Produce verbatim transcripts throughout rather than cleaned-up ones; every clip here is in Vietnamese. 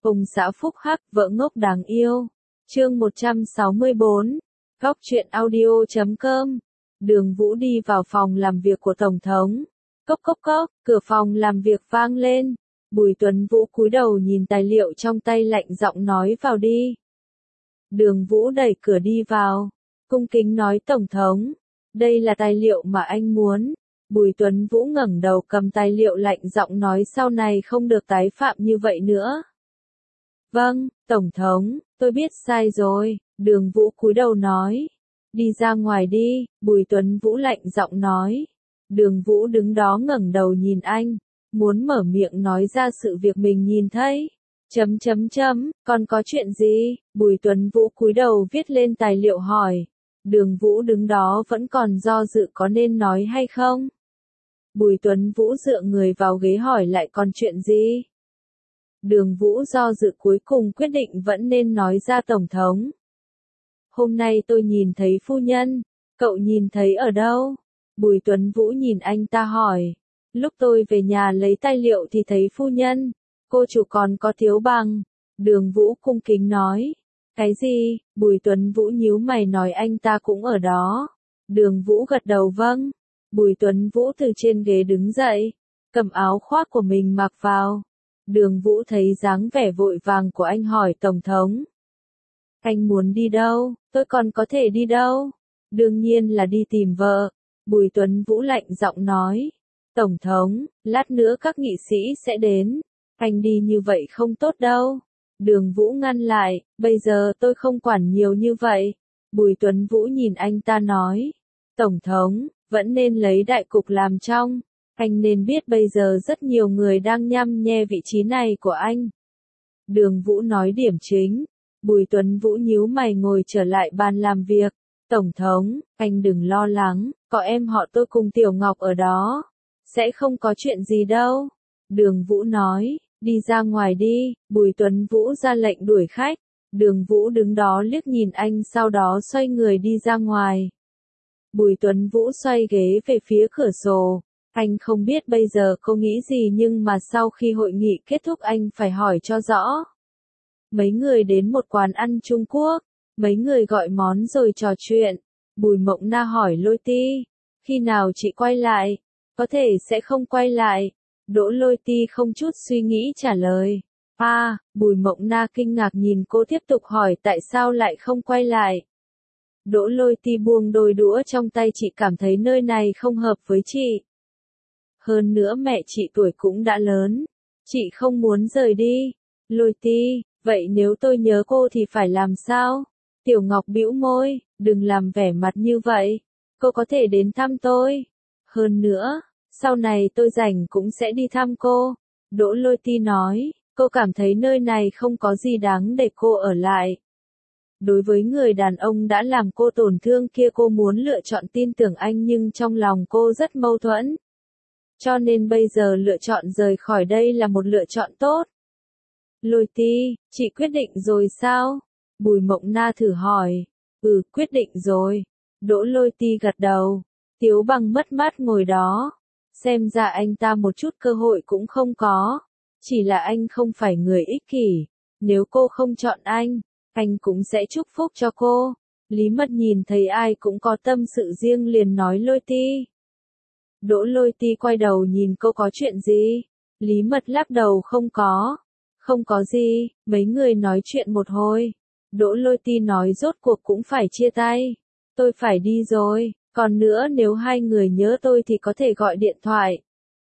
Ông xã phúc hắc, vợ ngốc đáng yêu. Chương một trăm sáu mươi bốn. Góc truyện audio chấm com. Đường Vũ đi vào phòng làm việc của Tổng thống. Cốc cốc cốc, cửa phòng làm việc vang lên. Bùi Tuấn Vũ cúi đầu nhìn tài liệu trong tay lạnh giọng nói vào đi. Đường Vũ đẩy cửa đi vào. Cung kính nói Tổng thống. Đây là tài liệu mà anh muốn. Bùi Tuấn Vũ ngẩng đầu cầm tài liệu lạnh giọng nói sau này không được tái phạm như vậy nữa. Vâng, Tổng thống, tôi biết sai rồi, Đường Vũ cúi đầu nói. Đi ra ngoài đi, Bùi Tuấn Vũ lạnh giọng nói. Đường Vũ đứng đó ngẩng đầu nhìn anh, muốn mở miệng nói ra sự việc mình nhìn thấy. Chấm chấm chấm, còn có chuyện gì? Bùi Tuấn Vũ cúi đầu viết lên tài liệu hỏi. Đường Vũ đứng đó vẫn còn do dự có nên nói hay không? Bùi Tuấn Vũ dựa người vào ghế hỏi lại còn chuyện gì? Đường Vũ do dự cuối cùng quyết định vẫn nên nói ra Tổng thống. Hôm nay tôi nhìn thấy phu nhân, cậu nhìn thấy ở đâu? Bùi Tuấn Vũ nhìn anh ta hỏi. Lúc tôi về nhà lấy tài liệu thì thấy phu nhân, cô chủ còn có Thiếu Bằng. Đường Vũ cung kính nói. Cái gì? Bùi Tuấn Vũ nhíu mày nói anh ta cũng ở đó. Đường Vũ gật đầu vâng. Bùi Tuấn Vũ từ trên ghế đứng dậy, cầm áo khoác của mình mặc vào. Đường Vũ thấy dáng vẻ vội vàng của anh hỏi Tổng thống. Anh muốn đi đâu? Tôi còn có thể đi đâu? Đương nhiên là đi tìm vợ. Bùi Tuấn Vũ lạnh giọng nói. Tổng thống, lát nữa các nghị sĩ sẽ đến. Anh đi như vậy không tốt đâu. Đường Vũ ngăn lại, bây giờ tôi không quản nhiều như vậy. Bùi Tuấn Vũ nhìn anh ta nói. Tổng thống, vẫn nên lấy đại cục làm trong. Anh nên biết bây giờ rất nhiều người đang nhăm nhe vị trí này của anh. Đường Vũ nói điểm chính. Bùi Tuấn Vũ nhíu mày ngồi trở lại bàn làm việc. Tổng thống, anh đừng lo lắng, có em họ tôi cùng Tiểu Ngọc ở đó. Sẽ không có chuyện gì đâu. Đường Vũ nói, đi ra ngoài đi. Bùi Tuấn Vũ ra lệnh đuổi khách. Đường Vũ đứng đó liếc nhìn anh sau đó xoay người đi ra ngoài. Bùi Tuấn Vũ xoay ghế về phía cửa sổ. Anh không biết bây giờ cô nghĩ gì nhưng mà sau khi hội nghị kết thúc anh phải hỏi cho rõ. Mấy người đến một quán ăn Trung Quốc. Mấy người gọi món rồi trò chuyện. Bùi Mộng Na hỏi Lôi Ti. Khi nào chị quay lại? Có thể sẽ không quay lại. Đỗ Lôi Ti không chút suy nghĩ trả lời. À, Bùi Mộng Na kinh ngạc nhìn cô tiếp tục hỏi tại sao lại không quay lại. Đỗ Lôi Ti buông đôi đũa trong tay chị cảm thấy nơi này không hợp với chị. Hơn nữa mẹ chị tuổi cũng đã lớn. Chị không muốn rời đi. Lôi Ti, vậy nếu tôi nhớ cô thì phải làm sao? Tiểu Ngọc bĩu môi, đừng làm vẻ mặt như vậy. Cô có thể đến thăm tôi. Hơn nữa, sau này tôi rảnh cũng sẽ đi thăm cô. Đỗ Lôi Ti nói, cô cảm thấy nơi này không có gì đáng để cô ở lại. Đối với người đàn ông đã làm cô tổn thương kia cô muốn lựa chọn tin tưởng anh nhưng trong lòng cô rất mâu thuẫn. Cho nên bây giờ lựa chọn rời khỏi đây là một lựa chọn tốt. Lôi Ti, chị quyết định rồi sao? Bùi Mộng Na thử hỏi. Ừ, quyết định rồi. Đỗ Lôi Ti gật đầu. Tiếu Bằng mất mát ngồi đó. Xem ra anh ta một chút cơ hội cũng không có. Chỉ là anh không phải người ích kỷ. Nếu cô không chọn anh, anh cũng sẽ chúc phúc cho cô. Lý Mật nhìn thấy ai cũng có tâm sự riêng liền nói Lôi Ti. Đỗ Lôi Ti quay đầu nhìn cô có chuyện gì? Lý Mật lắc đầu không có. Không có gì, mấy người nói chuyện một hồi. Đỗ Lôi Ti nói rốt cuộc cũng phải chia tay. Tôi phải đi rồi, còn nữa nếu hai người nhớ tôi thì có thể gọi điện thoại.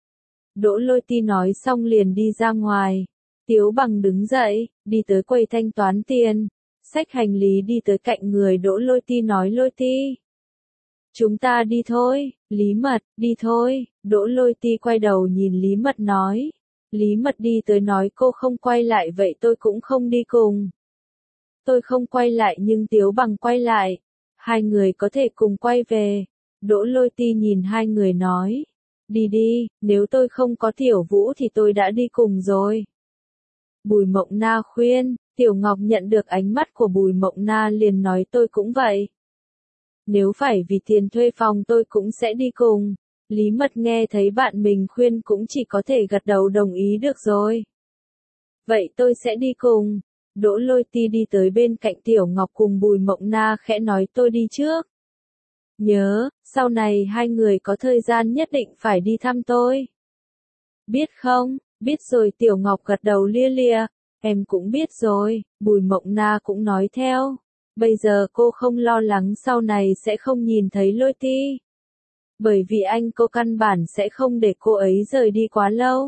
Đỗ Lôi Ti nói xong liền đi ra ngoài. Tiếu Bằng đứng dậy, đi tới quầy thanh toán tiền. Xách hành lý đi tới cạnh người Đỗ Lôi Ti nói Lôi Ti. Chúng ta đi thôi, Lý Mật, đi thôi. Đỗ Lôi Ti quay đầu nhìn Lý Mật nói. Lý Mật đi tới nói cô không quay lại vậy tôi cũng không đi cùng. Tôi không quay lại nhưng Tiếu Bằng quay lại. Hai người có thể cùng quay về. Đỗ Lôi Ti nhìn hai người nói. Đi đi, nếu tôi không có Tiểu Vũ thì tôi đã đi cùng rồi. Bùi Mộng Na khuyên. Tiểu Ngọc nhận được ánh mắt của Bùi Mộng Na liền nói tôi cũng vậy. Nếu phải vì tiền thuê phòng tôi cũng sẽ đi cùng. Lý Mật nghe thấy bạn mình khuyên cũng chỉ có thể gật đầu đồng ý được rồi. vậy tôi sẽ đi cùng. Đỗ Lôi Ti đi tới bên cạnh Tiểu Ngọc cùng Bùi Mộng Na khẽ nói tôi đi trước. Nhớ, sau này hai người có thời gian nhất định phải đi thăm tôi. Biết không? Biết rồi Tiểu Ngọc gật đầu lia lịa, em cũng biết rồi, Bùi Mộng Na cũng nói theo. Bây giờ cô không lo lắng sau này sẽ không nhìn thấy Lôi Ti. Bởi vì anh cô căn bản sẽ không để cô ấy rời đi quá lâu.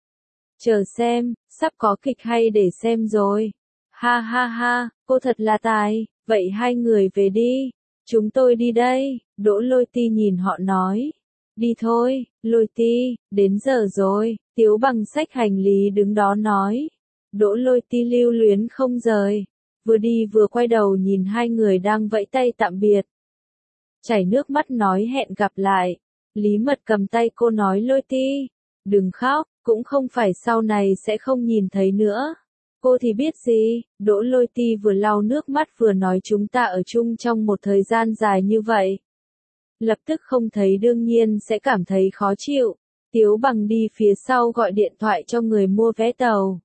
Chờ xem, sắp có kịch hay để xem rồi. Ha ha ha, cô thật là tài, vậy hai người về đi. Chúng tôi đi đây, Đỗ Lôi Ti nhìn họ nói. Đi thôi, Lôi Ti, đến giờ rồi, Tiếu Bằng xách hành lý đứng đó nói. Đỗ Lôi Ti lưu luyến không rời, vừa đi vừa quay đầu nhìn hai người đang vẫy tay tạm biệt. Chảy nước mắt nói hẹn gặp lại, Lý Mật cầm tay cô nói Lôi Ti, đừng khóc, cũng không phải sau này sẽ không nhìn thấy nữa. Cô thì biết gì, Đỗ Lôi Ti vừa lau nước mắt vừa nói chúng ta ở chung trong một thời gian dài như vậy. Lập tức không thấy đương nhiên sẽ cảm thấy khó chịu. Tiếu Bằng đi phía sau gọi điện thoại cho người mua vé tàu.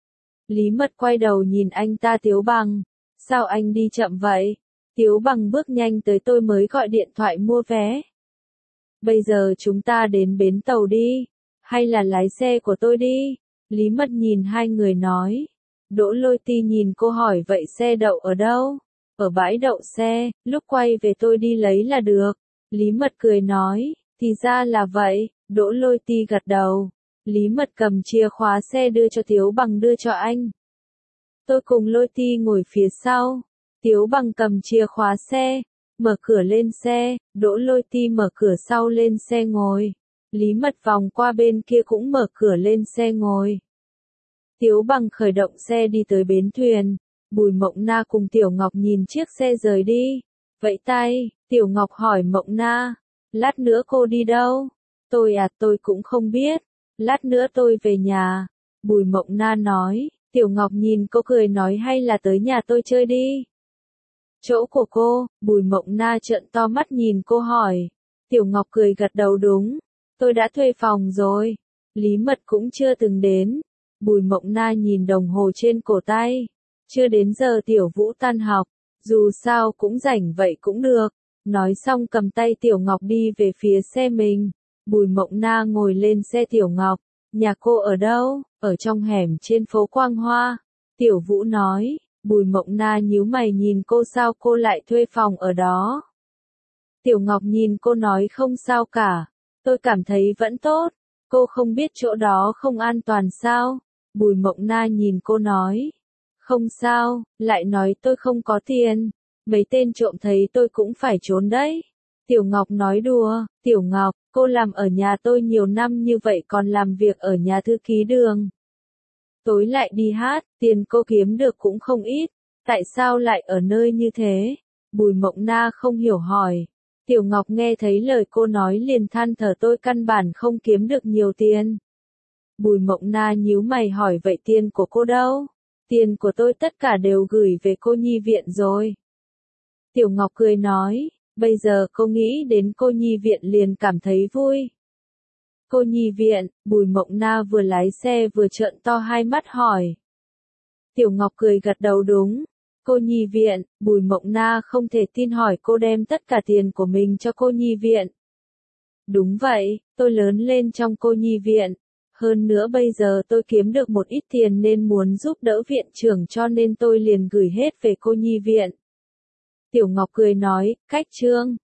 Lý Mật quay đầu nhìn anh ta Tiếu Bằng. Sao anh đi chậm vậy? Tiếu Bằng bước nhanh tới tôi mới gọi điện thoại mua vé. Bây giờ chúng ta đến bến tàu đi. Hay là lái xe của tôi đi? Lý Mật nhìn hai người nói. Đỗ Lôi Ti nhìn cô hỏi vậy xe đậu ở đâu? Ở bãi đậu xe, lúc quay về tôi đi lấy là được. Lý Mật cười nói, thì ra là vậy, Đỗ Lôi Ti gật đầu. Lý Mật cầm chìa khóa xe đưa cho Tiếu Bằng đưa cho anh. Tôi cùng Lôi Ti ngồi phía sau. Tiếu Bằng cầm chìa khóa xe, mở cửa lên xe, Đỗ Lôi Ti mở cửa sau lên xe ngồi. Lý Mật vòng qua bên kia cũng mở cửa lên xe ngồi. Tiếu Bằng khởi động xe đi tới bến thuyền. Bùi Mộng Na cùng Tiểu Ngọc nhìn chiếc xe rời đi. Vẫy tay, Tiểu Ngọc hỏi Mộng Na, lát nữa cô đi đâu? Tôi à tôi cũng không biết, lát nữa tôi về nhà. Bùi Mộng Na nói, Tiểu Ngọc nhìn cô cười nói hay là tới nhà tôi chơi đi. Chỗ của cô, Bùi Mộng Na trợn to mắt nhìn cô hỏi. Tiểu Ngọc cười gật đầu đúng, tôi đã thuê phòng rồi. Lý Mật cũng chưa từng đến. Bùi Mộng Na nhìn đồng hồ trên cổ tay. Chưa đến giờ Tiểu Vũ tan học, dù sao cũng rảnh vậy cũng được. Nói xong cầm tay Tiểu Ngọc đi về phía xe mình. Bùi Mộng Na ngồi lên xe Tiểu Ngọc. Nhà cô ở đâu? Ở trong hẻm trên phố Quang Hoa. Tiểu Vũ nói. Bùi Mộng Na nhíu mày nhìn cô sao cô lại thuê phòng ở đó. Tiểu Ngọc nhìn cô nói không sao cả. Tôi cảm thấy vẫn tốt. Cô không biết chỗ đó không an toàn sao? Bùi Mộng Na nhìn cô nói. Không sao, lại nói tôi không có tiền. Mấy tên trộm thấy tôi cũng phải trốn đấy. Tiểu Ngọc nói đùa, Tiểu Ngọc, cô làm ở nhà tôi nhiều năm như vậy còn làm việc ở nhà thư ký Đường. Tối lại đi hát, tiền cô kiếm được cũng không ít. Tại sao lại ở nơi như thế? Bùi Mộng Na không hiểu hỏi. Tiểu Ngọc nghe thấy lời cô nói liền than thở tôi căn bản không kiếm được nhiều tiền. Bùi Mộng Na nhíu mày hỏi vậy tiền của cô đâu? Tiền của tôi tất cả đều gửi về cô nhi viện rồi. Tiểu Ngọc cười nói, bây giờ cô nghĩ đến cô nhi viện liền cảm thấy vui. Cô nhi viện, Bùi Mộng Na vừa lái xe vừa trợn to hai mắt hỏi. Tiểu Ngọc cười gật đầu đúng. Cô nhi viện, Bùi Mộng Na không thể tin hỏi cô đem tất cả tiền của mình cho cô nhi viện. Đúng vậy, tôi lớn lên trong cô nhi viện. Hơn nữa bây giờ tôi kiếm được một ít tiền nên muốn giúp đỡ viện trưởng cho nên tôi liền gửi hết về cô nhi viện. Tiểu Ngọc cười nói, cách trương,